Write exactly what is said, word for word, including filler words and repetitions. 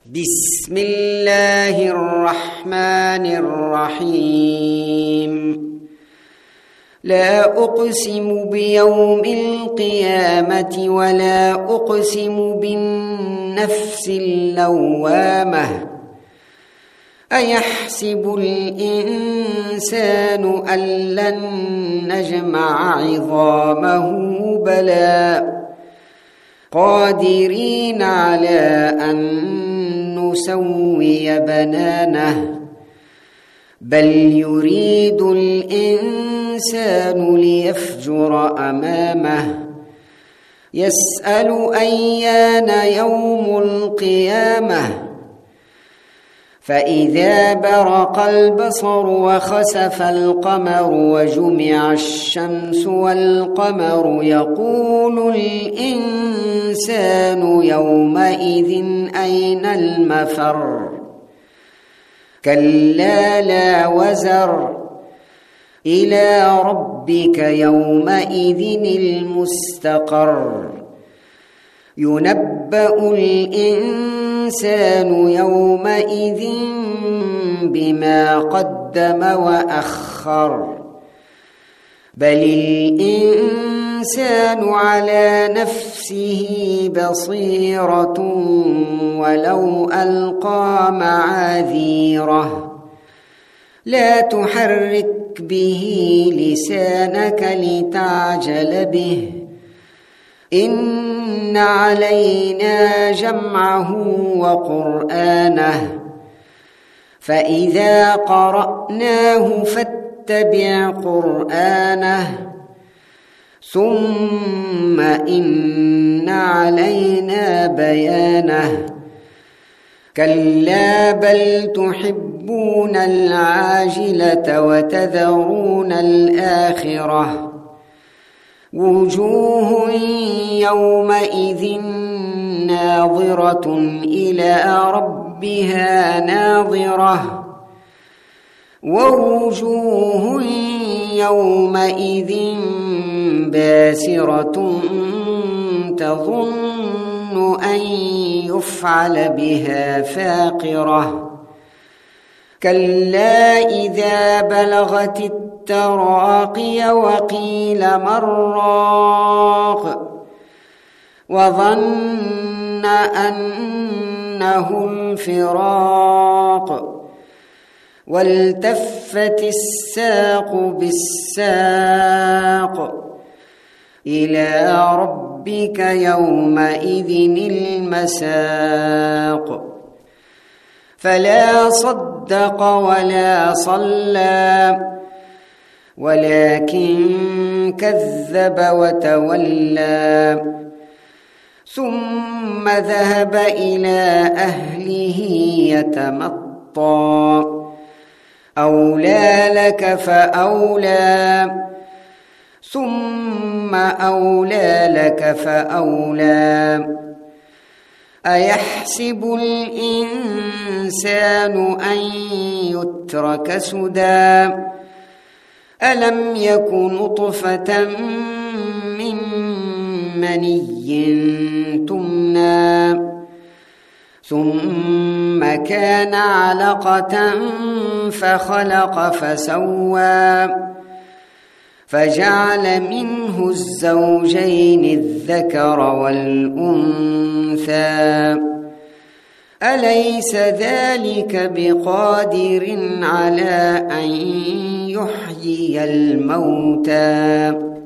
بسم الله الرحمن الرحيم لا أقسم بيوم القيامة ولا أقسم بالنفس اللوامة أيحسب الإنسان أن لن نجمع عظامه بلى قادرين على أن نسوي بنانه بل يريد الإنسان ليفجر أمامه يسأل أيان يوم القيامة فإذا برق البصر وخسف القمر وجمع الشمس والقمر يقول الإنسان يومئذ أين المفر كلا لا وزر إلى ربك يومئذ المستقر ينبأ الإنسان يومئذ بما قدم وأخر بل الإنسان على نفسه بصيرة ولو ألقى معاذيره لا تحرك به لسانك لتعجل به إن علينا جمعه وقرآنه فإذا قرأناه فاتبع قرآنه ثم إن علينا بيانه كلا بل تحبون العاجلة وتذرون الآخرة وجوه يومئذ ناظرة إلى ربها ناظرة ووجوه يومئذ باسرة تظن أن يفعل بها فاقرة كلا إذا بلغت التراقي وقيل من راق وظن أنه الفراق والتفت الساق بالساق إلى ربك يومئذ المساق فلا صدق ولا صلى ولكن كذب وتولى ثم ذهب إلى أهله يتمطى أولى لك فأولى ثم أولى لك فأولى أيحسب الإنسان أن يترك سدى ألم يك نطفة من مني تمنى ثم كان علقة فخلق فسوى فجعل منه الزوجين الذكر والأنثى أليس ذلك بقادر على أن يحيي الموتى